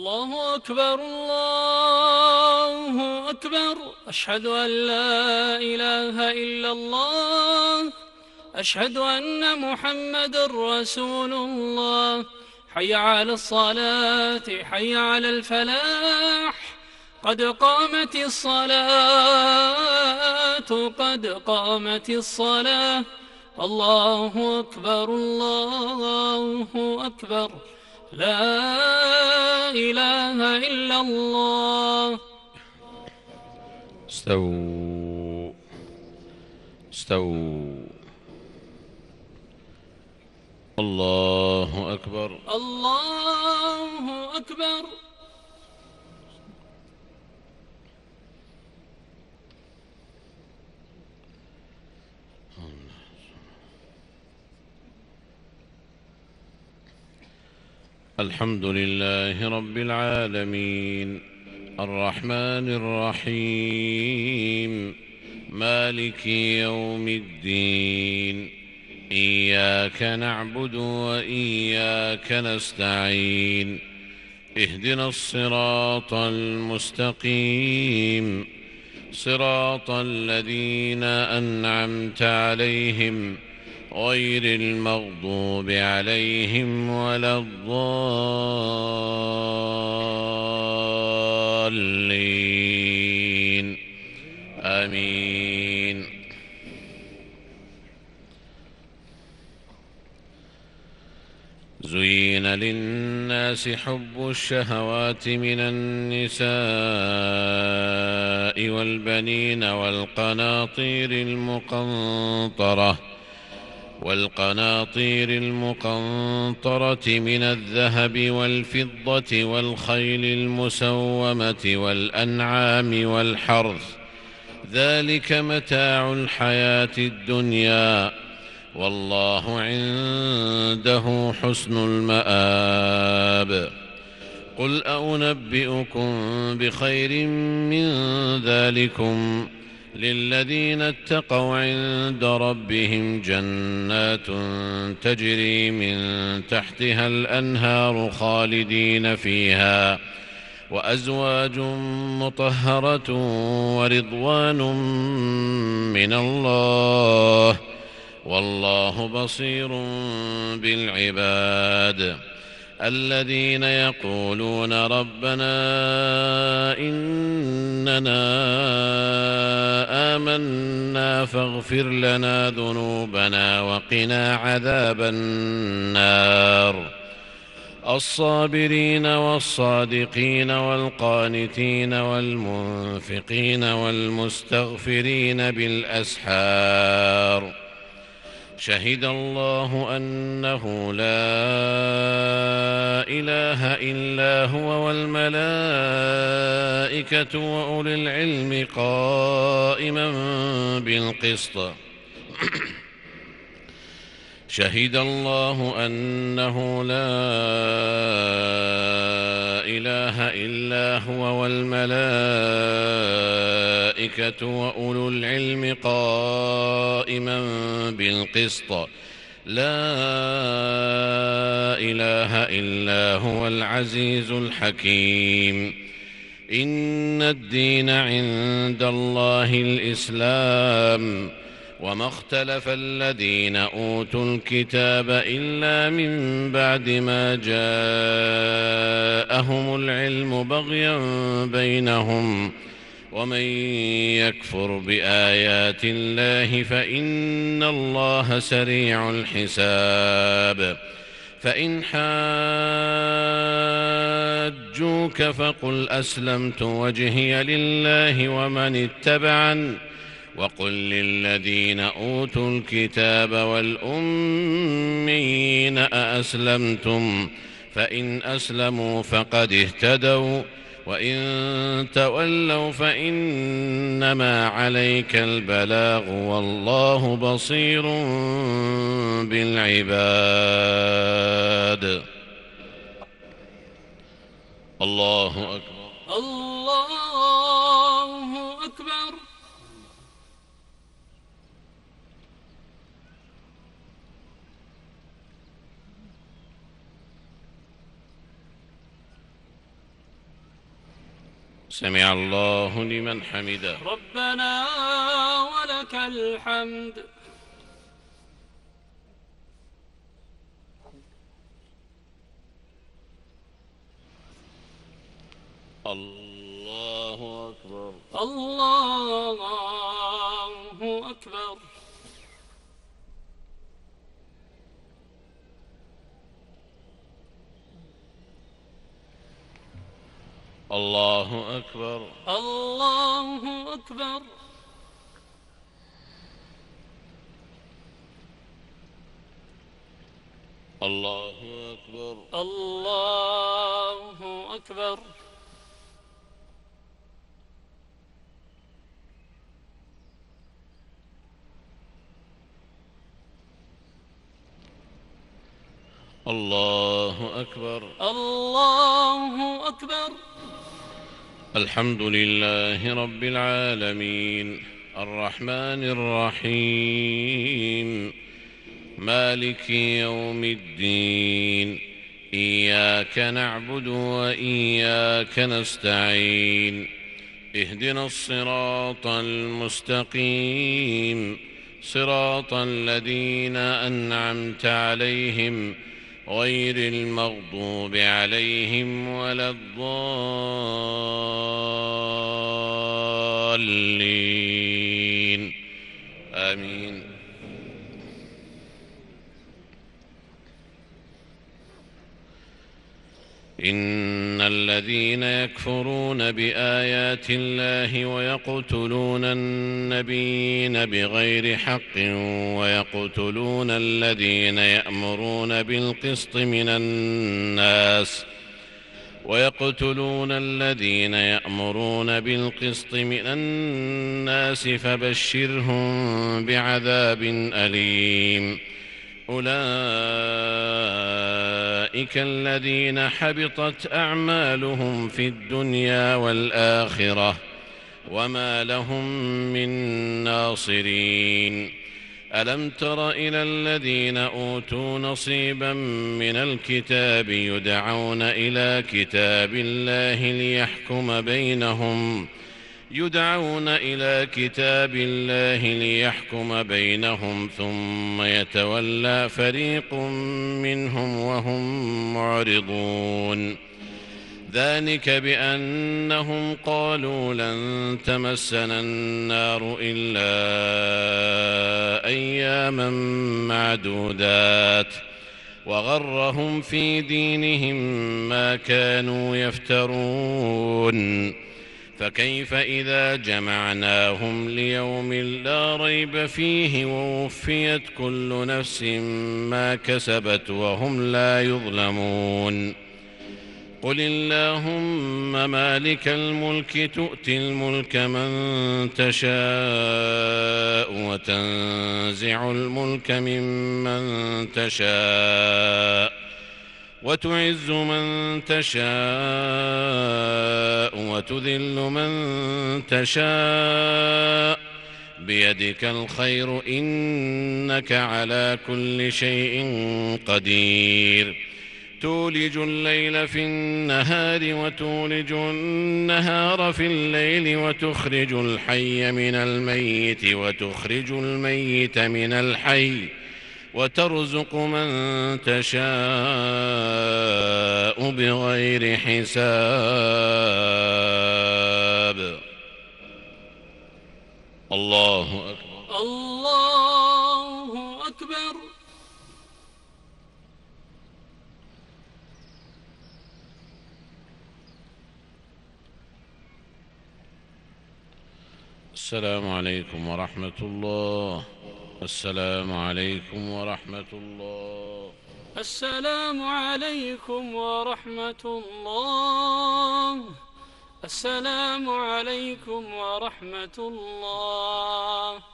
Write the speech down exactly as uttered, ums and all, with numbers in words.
الله أكبر الله أكبر. أشهد أن لا إله إلا الله. أشهد أن محمد رسول الله. حي على الصلاة، حي على الفلاح، قد قامت الصلاة، قد قامت الصلاة. الله أكبر الله أكبر. لا إله إلا الله. استووا استووا. الله أكبر الله أكبر. الحمد لله رب العالمين، الرحمن الرحيم، مالك يوم الدين. إياك نعبد وإياك نستعين. اهدنا الصراط المستقيم، صراط الذين أنعمت عليهم غير المغضوب عليهم ولا الضالين. آمين. زين للناس حب الشهوات من النساء والبنين والقناطير المقنطرة والقناطير المقنطرة من الذهب والفضة والخيل المسومة والأنعام والحرث، ذلك متاع الحياة الدنيا، والله عنده حسن المآب. قل أنبئكم بخير من ذلكم للذين اتقوا عند ربهم جنات تجري من تحتها الأنهار خالدين فيها، وأزواج مطهرة ورضوان من الله، والله بصير بالعباد. الذين يقولون ربنا إننا آمنا فاغفر لنا ذنوبنا وقنا عذاب النار. الصابرين والصادقين والقانتين والمنفقين والمستغفرين بالأسحار. شهد الله أنه لا إله إلا هو والملائكة وأولي العلم قائما بالقسط. شهد الله أنه لا إله إلا هو والملائكة وأولو العلم قائما بالقسط. لا إله إلا هو العزيز الحكيم. إن الدين عند الله الإسلام، وما اختلف الذين أوتوا الكتاب إلا من بعد ما جاءهم العلم بغيا بينهم، ومن يكفر بآيات الله فإن الله سريع الحساب. فإن حاجوك فقل أسلمت وجهي لله ومن اتبعن، وقل للذين أوتوا الكتاب والأميين أأسلمتم، فإن أسلموا فقد اهتدوا، وإن تولوا فإنما عليك البلاغ، والله بصير بالعباد. الله أكبر الله أكبر. سمع الله لمن حمده. ربنا ولك الحمد. الله أكبر. الله أكبر. الله أكبر. الله أكبر. الله أكبر. الله أكبر. الله أكبر. الله أكبر. الحمد لله رب العالمين الرحمن الرحيم مالك يوم الدين إياك نعبد وإياك نستعين اهدنا الصراط المستقيم صراط الذين أنعمت عليهم غير المغضوب عليهم ولا الضالين آمين. إن الذين يكفرون بآيات الله ويقتلون النبيين بغير حق ويقتلون الذين يأمرون بالقسط من الناس ويقتلون الذين يأمرون بالقسط من الناس فبشرهم بعذاب أليم. أولئك الذين حبطت أعمالهم في الدنيا والآخرة وما لهم من ناصرين. ألم تر إلى الذين أوتوا نصيبا من الكتاب يدعون إلى كتاب الله ليحكم بينهم يدعون إلى كتاب الله ليحكم بينهم ثم يتولى فريق منهم وهم معرضون. ذلك بأنهم قالوا لن تمسنا النار إلا أياما معدودات وغرهم في دينهم ما كانوا يفترون. فكيف إذا جمعناهم ليوم لا ريب فيه ووفيت كل نفس ما كسبت وهم لا يظلمون. قل اللهم مالك الملك تؤتي الملك من تشاء وتنزع الملك ممن تشاء وتعز من تشاء وتذل من تشاء بيدك الخير إنك على كل شيء قدير. تولج الليل في النهار وتولج النهار في الليل وتخرج الحي من الميت وتخرج الميت من الحي وترزق من تشاء بغير حساب. الله أكبر. الله أكبر. السلام عليكم ورحمة الله. السلام عليكم ورحمة الله. السلام عليكم ورحمة الله. السلام عليكم ورحمة الله.